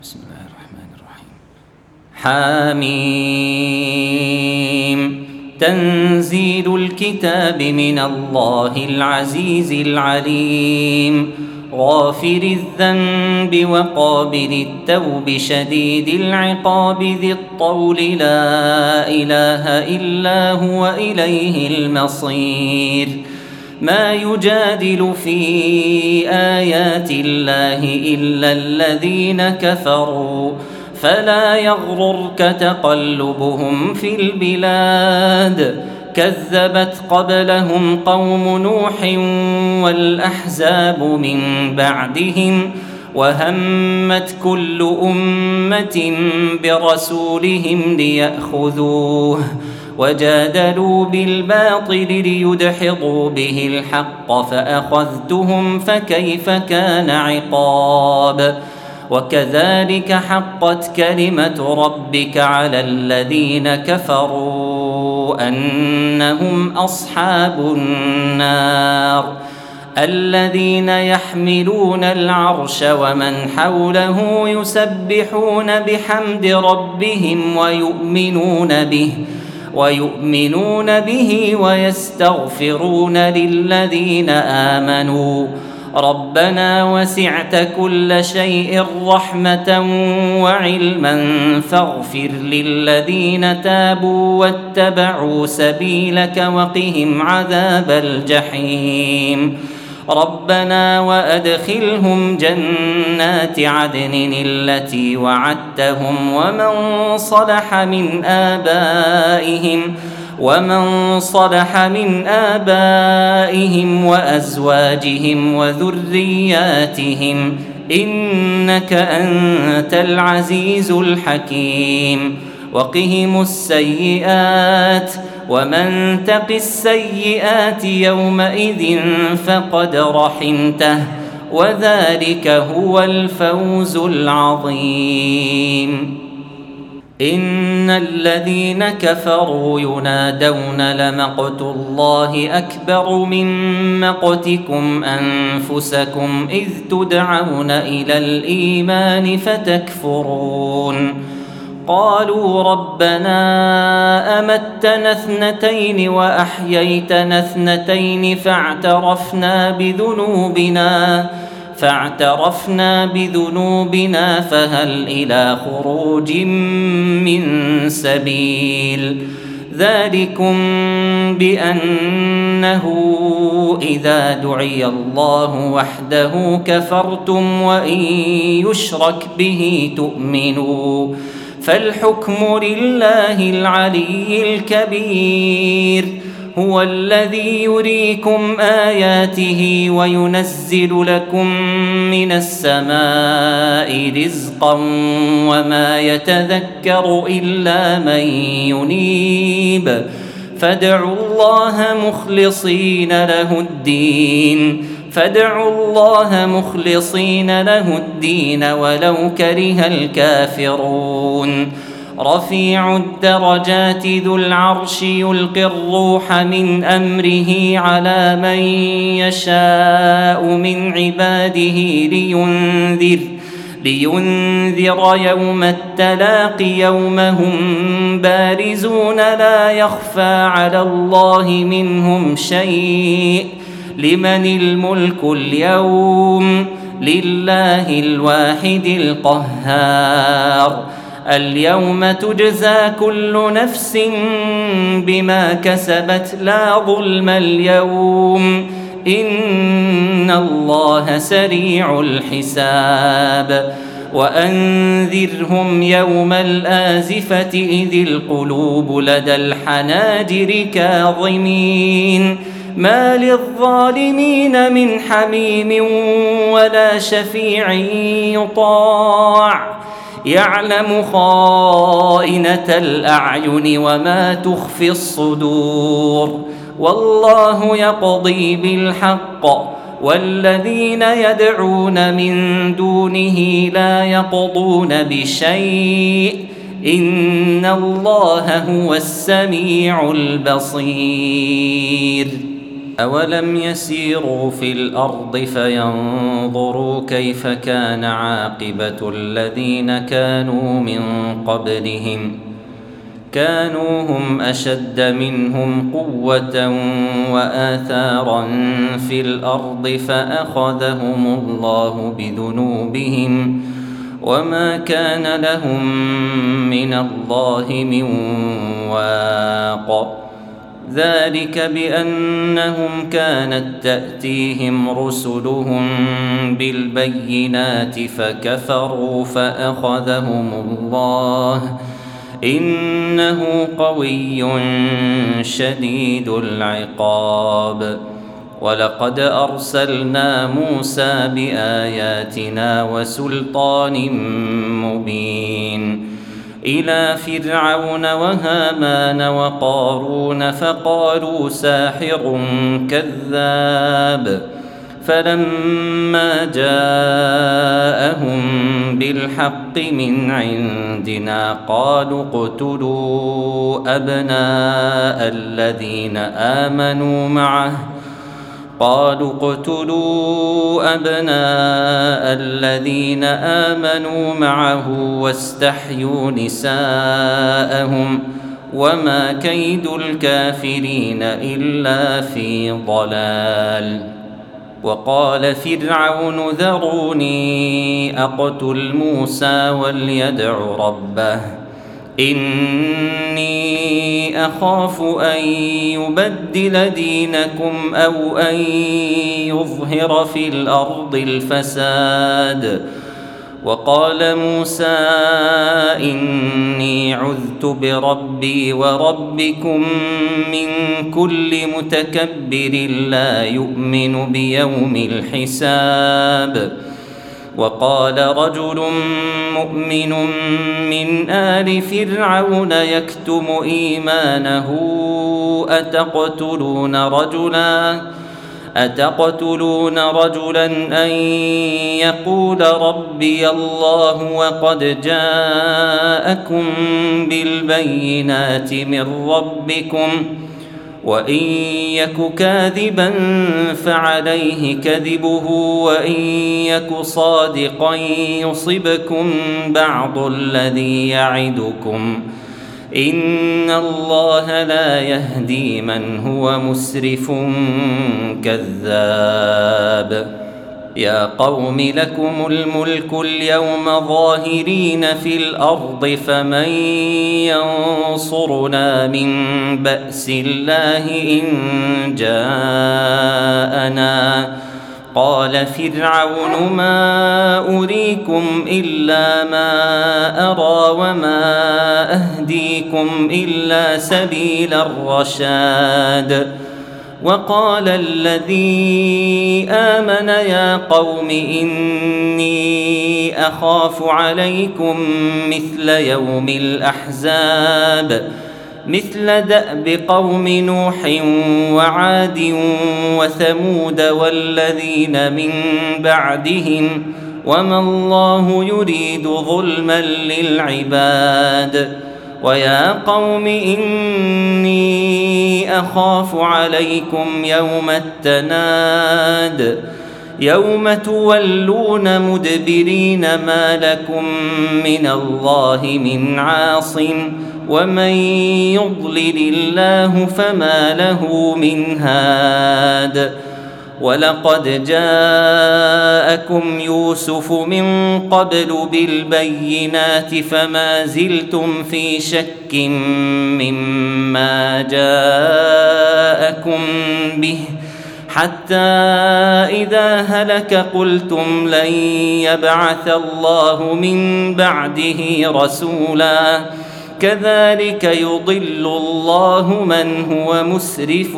بسم الله الرحمن الرحيم. حاميم. تنزيل الكتاب من الله العزيز العليم، غافر الذنب وقابل التوب، شديد العقاب، ذي الطول، لا إله إلا هو، إليه المصير. ما يجادل في آيات الله إلا الذين كفروا، فلا يغررك تقلبهم في البلاد. كذبت قبلهم قوم نوح والأحزاب من بعدهم، وهمت كل أمة برسولهم ليأخذوه، وجادلوا بالباطل ليدحضوا به الحق، فأخذتهم فكيف كان عقاب. وكذلك حقت كلمة ربك على الذين كفروا أنهم أصحاب النار، الذين يحملون العرش ومن حوله يسبحون بحمد ربهم ويؤمنون به ويستغفرون للذين آمنوا ربنا وسعت كل شيء رحمة وعلما، فاغفر للذين تابوا واتبعوا سبيلك وقهم عذاب الجحيم. ربنا وأدخلهم جنات عدن التي وعدتهم ومن صلح من آبائهم وأزواجهم وذرياتهم، إنك أنت العزيز الحكيم. وقهم السيئات، ومن تق السيئات يومئذ فقد رحمته، وذلك هو الفوز العظيم. إن الذين كفروا ينادون لمقت الله أكبر من مقتكم أنفسكم إذ تدعون إلى الإيمان فتكفرون. قالوا ربنا أمتنا اثنتين وأحييتنا اثنتين فاعترفنا بذنوبنا فهل إلى خروج من سبيل. ذلكم بأنه إذا دعي الله وحده كفرتم، وإن يشرك به تؤمنوا، فالحكم لله العلي الكبير. هو الذي يريكم آياته وينزل لكم من السماء رزقا، وما يتذكر إلا من ينيب، فادعوا الله مخلصين له الدين ولو كره الكافرون. رفيع الدرجات ذو العرش يلقي الروح من أمره على من يشاء من عباده لينذر يوم التلاق، يوم هم بارزون لا يخفى على الله منهم شيء. لمن الملك اليوم؟ لله الواحد القهار. اليوم تجزى كل نفس بما كسبت لا ظلم اليوم، إن الله سريع الحساب. وأنذرهم يوم الآزفة إذ القلوب لدى الحناجر كاظمين، ما للظالمين من حميم ولا شفيع يطاع، يعلم خائنة الأعين وما تخفي الصدور. والله يقضي بالحق، والذين يدعون من دونه لا يقضون بشيء، إن الله هو السميع البصير. أولم يسيروا في الأرض فينظروا كيف كان عاقبة الذين كانوا من قبلهم كانوا هم أشد منهم قوة وآثارا في الأرض فأخذهم الله بذنوبهم وما كان لهم من الله من واق ذلك بأنهم كانت تأتيهم رسلهم بالبينات فكفروا فأخذهم الله إنه قوي شديد العقاب ولقد أرسلنا موسى بآياتنا وسلطان مبين إلى فرعون وهامان وقارون فقالوا ساحر كذاب فلما جاءهم بالحق من عندنا قالوا اقتلوا أبناء الذين آمنوا معه واستحيوا نساءهم وما كيد الكافرين إلا في ضلال وقال فرعون ذروني أقتل موسى وليدع ربه إني أخاف أن يبدل دينكم أو أن يظهر في الأرض الفساد وقال موسى إني عذت بربي وربكم من كل متكبر لا يؤمن بيوم الحساب وقال رجل مؤمن من آل فرعون يكتم إيمانه أتقتلون رجلا أن يقول ربي الله وقد جاءكم بالبينات من ربكم وإن يك كاذبا فعليه كذبه وإن يك صادقا يصبكم بعض الذي يعدكم إن الله لا يهدي من هو مسرف كذاب يا قوم لكم الملك اليوم ظاهرين في الأرض فمن ينصرنا من بأس الله إن جاءنا قال فرعون ما أريكم إلا ما أرى وما أهديكم إلا سبيل الرشاد وقال الذي آمن يا قوم إني أخاف عليكم مثل يوم الأحزاب مثل دأب قوم نوح وعاد وثمود والذين من بعدهم وما الله يريد ظلما للعباد ويا قوم إني أخاف عليكم يوم التناد يوم تولون مدبرين ما لكم من الله من عاصم ومن يضلل الله فما له من هاد ولقد جاءكم يوسف من قبل بالبينات فما زلتم في شك مما جاءكم به حتى إذا هلك قلتم لن يبعث الله من بعده رسولا كذلك يضل الله من هو مسرف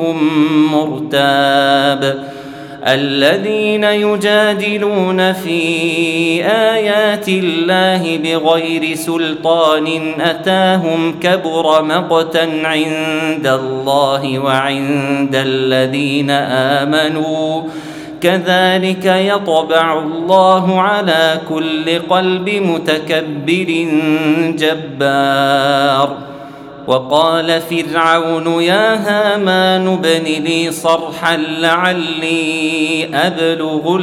مرتاب الذين يجادلون في آيات الله بغير سلطان أتاهم كبر مقتا عند الله وعند الذين آمنوا كذلك يطبع الله على كل قلب متكبر جبار وقال فرعون يا هامان ابن لي صرحا لعلي أبلغ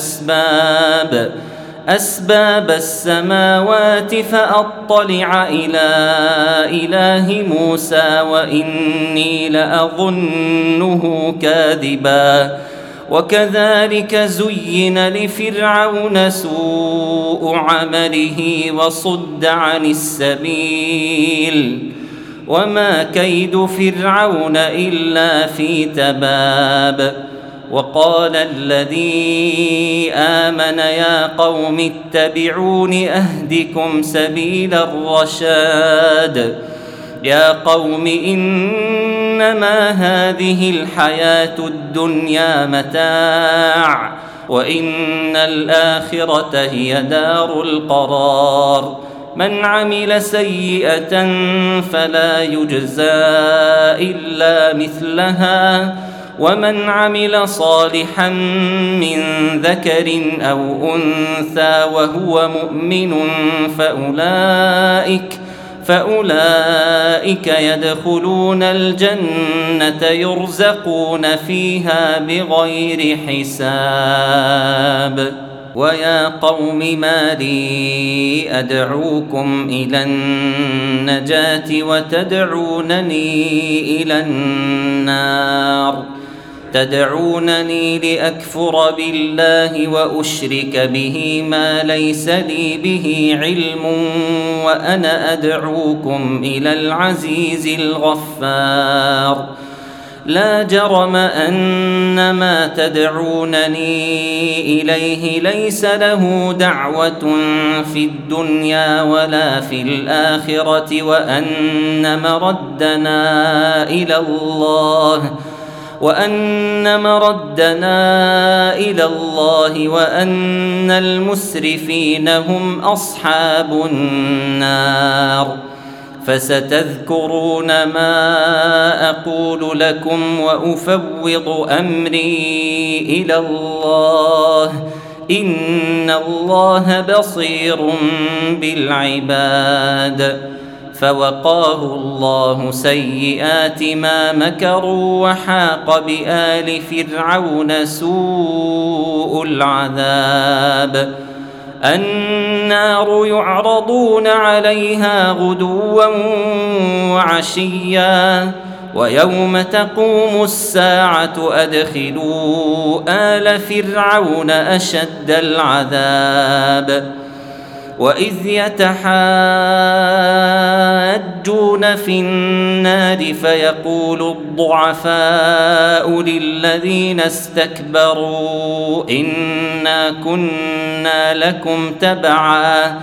أسباب السماوات فأطلع إلى إله موسى وإني لأظنه كاذبا وكذلك زين لفرعون سوء عمله وصد عن السبيل وما كيد فرعون إلا في تباب. وقال الذي آمن يا قوم اتبعون أهدكم سبيل الرشاد يا قوم إنما هذه الحياة الدنيا متاع وإن الآخرة هي دار القرار من عمل سيئة فلا يجزى إلا مثلها ومن عمل صالحا من ذكر أو أنثى وهو مؤمن فأولئك يدخلون الجنة يرزقون فيها بغير حساب. ويا قوم ما لي أدعوكم إلى النجاة وتدعونني إلى النار تدعونني لأكفر بالله وأشرك به ما ليس لي به علم وأنا أدعوكم إلى العزيز الغفار لا جرم أن ما تدعونني إليه ليس له دعوة في الدنيا ولا في الآخرة وأن مردنا إلى الله وأن المسرفين هم أصحاب النار. فستذكرون ما أقول لكم وأفوض أمري إلى الله إن الله بصير بالعباد. فوقاه الله سيئات ما مكروا وحاق بآل فرعون سوء العذاب. النار يعرضون عليها غدوا وعشيا ويوم تقوم الساعة أدخلوا آل فرعون أشد العذاب. وإذ يتحاجون في النار فيقول الضعفاء للذين استكبروا إنا كنا لكم تبعا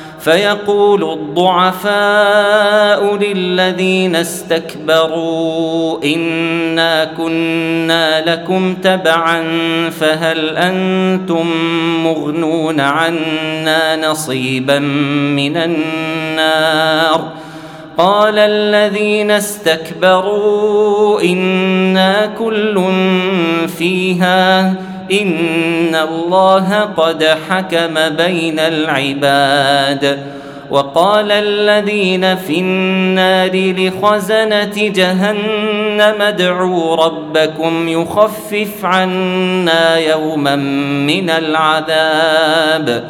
فهل أنتم مغنون عنا نصيبا من النار قال الذين استكبروا إنا كل فيها إن الله قد حكم بين العباد. وقال الذين في النار لخزنة جهنم ادعوا ربكم يخفف عنا يوما من العذاب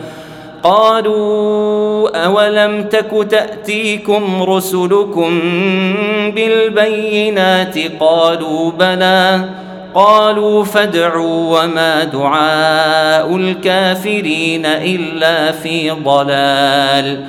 قالوا أولم تك تأتيكم رسلكم بالبينات قالوا بلى قالوا فادعوا وما دعاء الكافرين إلا في ضلال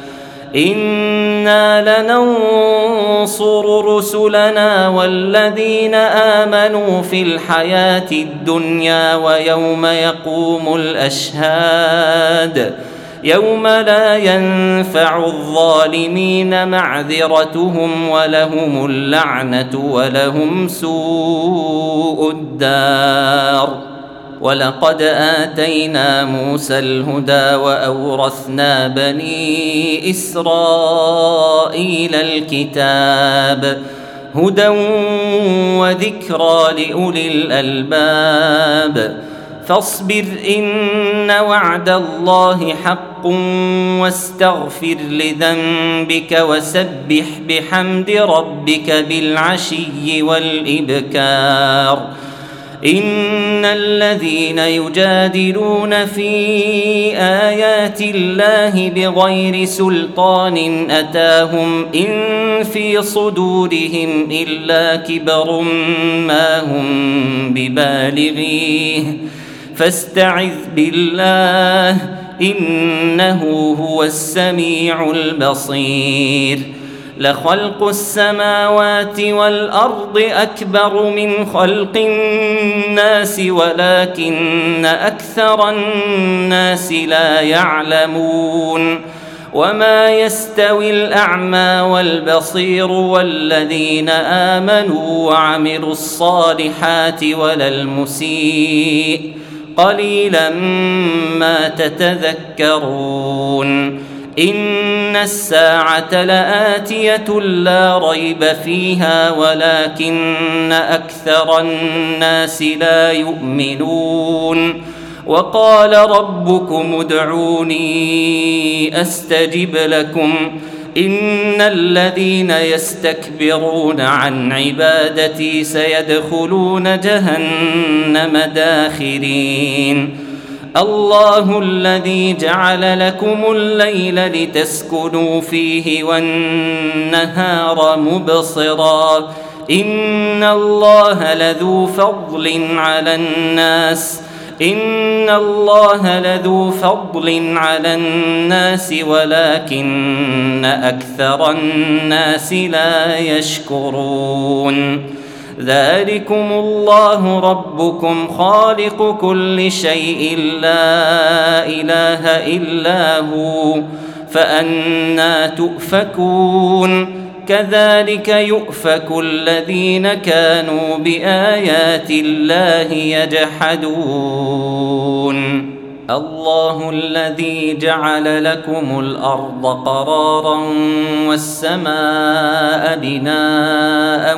إنا لننصر رسلنا والذين آمنوا في الحياة الدنيا ويوم يقوم الأشهاد يوم لا ينفع الظالمين معذرتهم ولهم اللعنة ولهم سوء الدار. ولقد آتينا موسى الهدى وأورثنا بني إسرائيل الكتاب هدى وذكرى لأولي الألباب. فاصبر إن وعد الله حق واستغفر لذنبك وسبح بحمد ربك بالعشي والإبكار إن الذين يجادلون في آيات الله بغير سلطان أتاهم إن في صدورهم إلا كبر ما هم ببالغيه فاستعذ بالله إنه هو السميع البصير لخلق السماوات والأرض أكبر من خلق الناس ولكن أكثر الناس لا يعلمون وما يستوي الأعمى والبصير والذين آمنوا وعملوا الصالحات ولا المسيء قليلا ما تتذكرون إن الساعة لآتية لا ريب فيها ولكن أكثر الناس لا يؤمنون وقال ربكم ادعوني أستجب لكم إن الذين يستكبرون عن عبادتي سيدخلون جهنم داخرين الله الذي جعل لكم الليل لتسكنوا فيه والنهار مبصرا إن الله لذو فضل على الناس ولكن أكثر الناس لا يشكرون ذلكم الله ربكم خالق كل شيء لا إله إلا هو فأنى تؤفكون كذلك يؤفك الذين كانوا بآيات الله يجحدون الله الذي جعل لكم الأرض قرارا والسماء بناء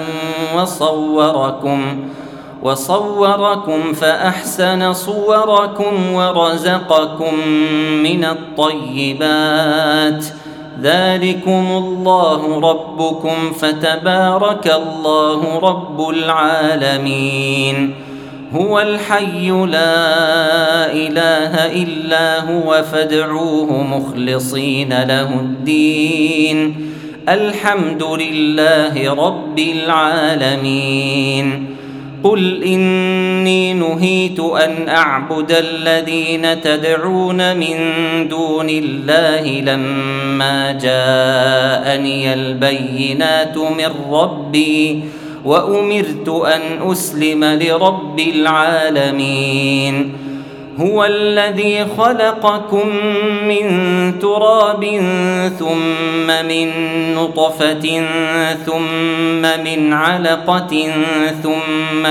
وصوركم فأحسن صوركم ورزقكم من الطيبات ذلكم الله ربكم فتبارك الله رب العالمين هو الحي لا إله إلا هو فادعوه مخلصين له الدين الحمد لله رب العالمين قل إني نهيت أن أعبد الذين تدعون من دون الله لما جاءني البينات من ربي وأمرت أن أسلم لرب العالمين هو الذي خلقكم من تراب ثم من نطفة ثم من علقة ثم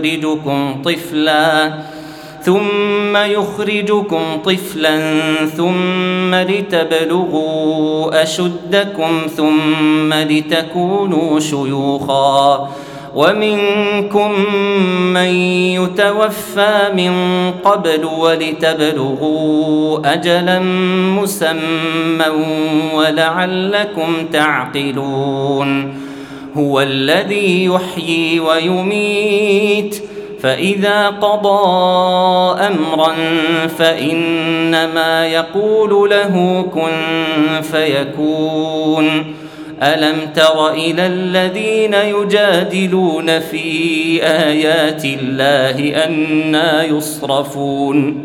يخرجكم طفلا ثم لتبلغوا أشدكم ثم لتكونوا شيوخا ومنكم من يتوفى من قبل ولتبلغوا أجلا مسمى ولعلكم تعقلون هو الذي يحيي ويميت فإذا قضى أمرا فإنما يقول له كن فيكون ألم تر إلى الذين يجادلون في آيات الله أنى يصرفون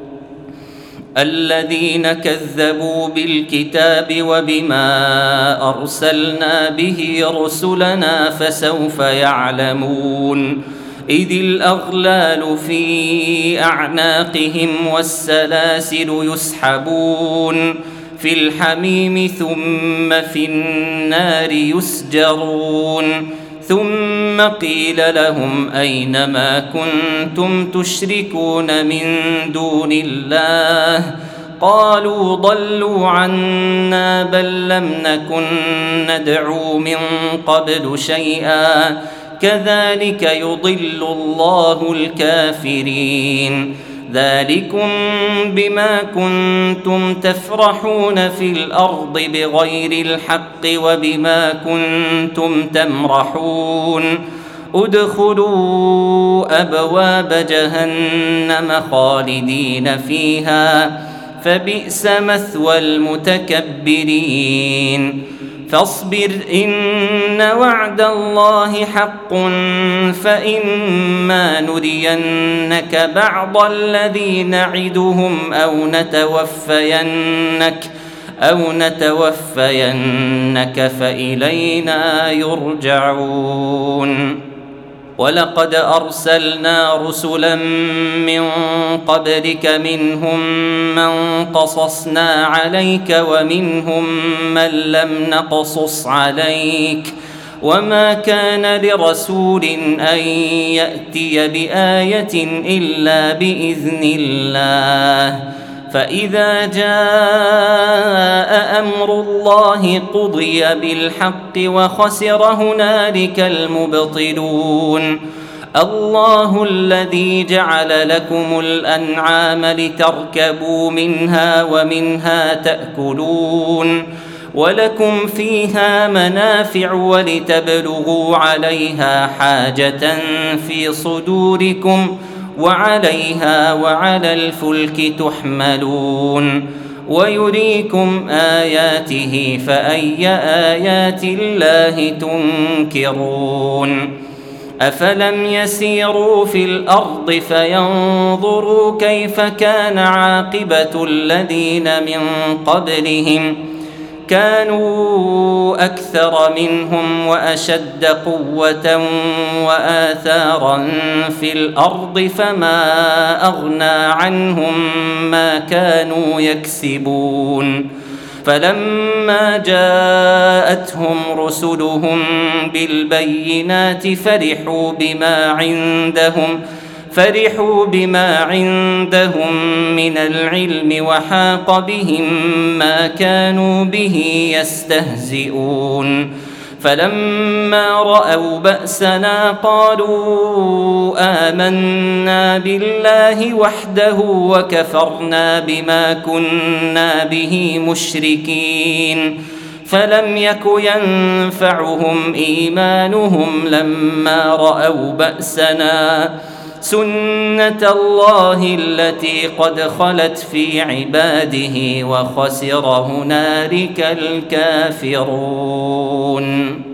الذين كذبوا بالكتاب وبما أرسلنا به رسلنا فسوف يعلمون إذ الأغلال في أعناقهم والسلاسل يسحبون في الحميم ثم في النار يسجرون ثم قيل لهم أين ما كنتم تشركون من دون الله قالوا ضلوا عنا بل لم نكن ندعو من قبل شيئا كذلك يضل الله الكافرين ذلكم بما كنتم تفرحون في الأرض بغير الحق وبما كنتم تمرحون ادخلوا أبواب جهنم خالدين فيها فبئس مثوى المتكبرين فاصبر إن وعد الله حق فإما نرينك بعض الذي نعدهم أو نتوفينك فإلينا يرجعون ولقد أرسلنا رسلا من قبلك منهم من قصصنا عليك ومنهم من لم نقصص عليك وما كان لرسول أن يأتي بآية إلا بإذن الله فإذا جاء أمر الله قضي بالحق وخسر هنالك المبطلون الله الذي جعل لكم الأنعام لتركبوا منها ومنها تأكلون ولكم فيها منافع ولتبلغوا عليها حاجة في صدوركم وعليها وعلى الفلك تحملون ويريكم آياته فأي آيات الله تنكرون أفلم يسيروا في الأرض فينظروا كيف كان عاقبة الذين من قبلهم كانوا أكثر منهم وأشد قوة وآثارا في الأرض فما أغنى عنهم ما كانوا يكسبون فلما جاءتهم رسلهم بالبينات فرحوا بما عندهم من العلم وحاق بهم ما كانوا به يستهزئون فلما رأوا بأسنا قالوا آمنا بالله وحده وكفرنا بما كنا به مشركين فلم يك ينفعهم إيمانهم لما رأوا بأسنا سنة الله التي قد خلت في عباده وخسر هنالك الكافرون.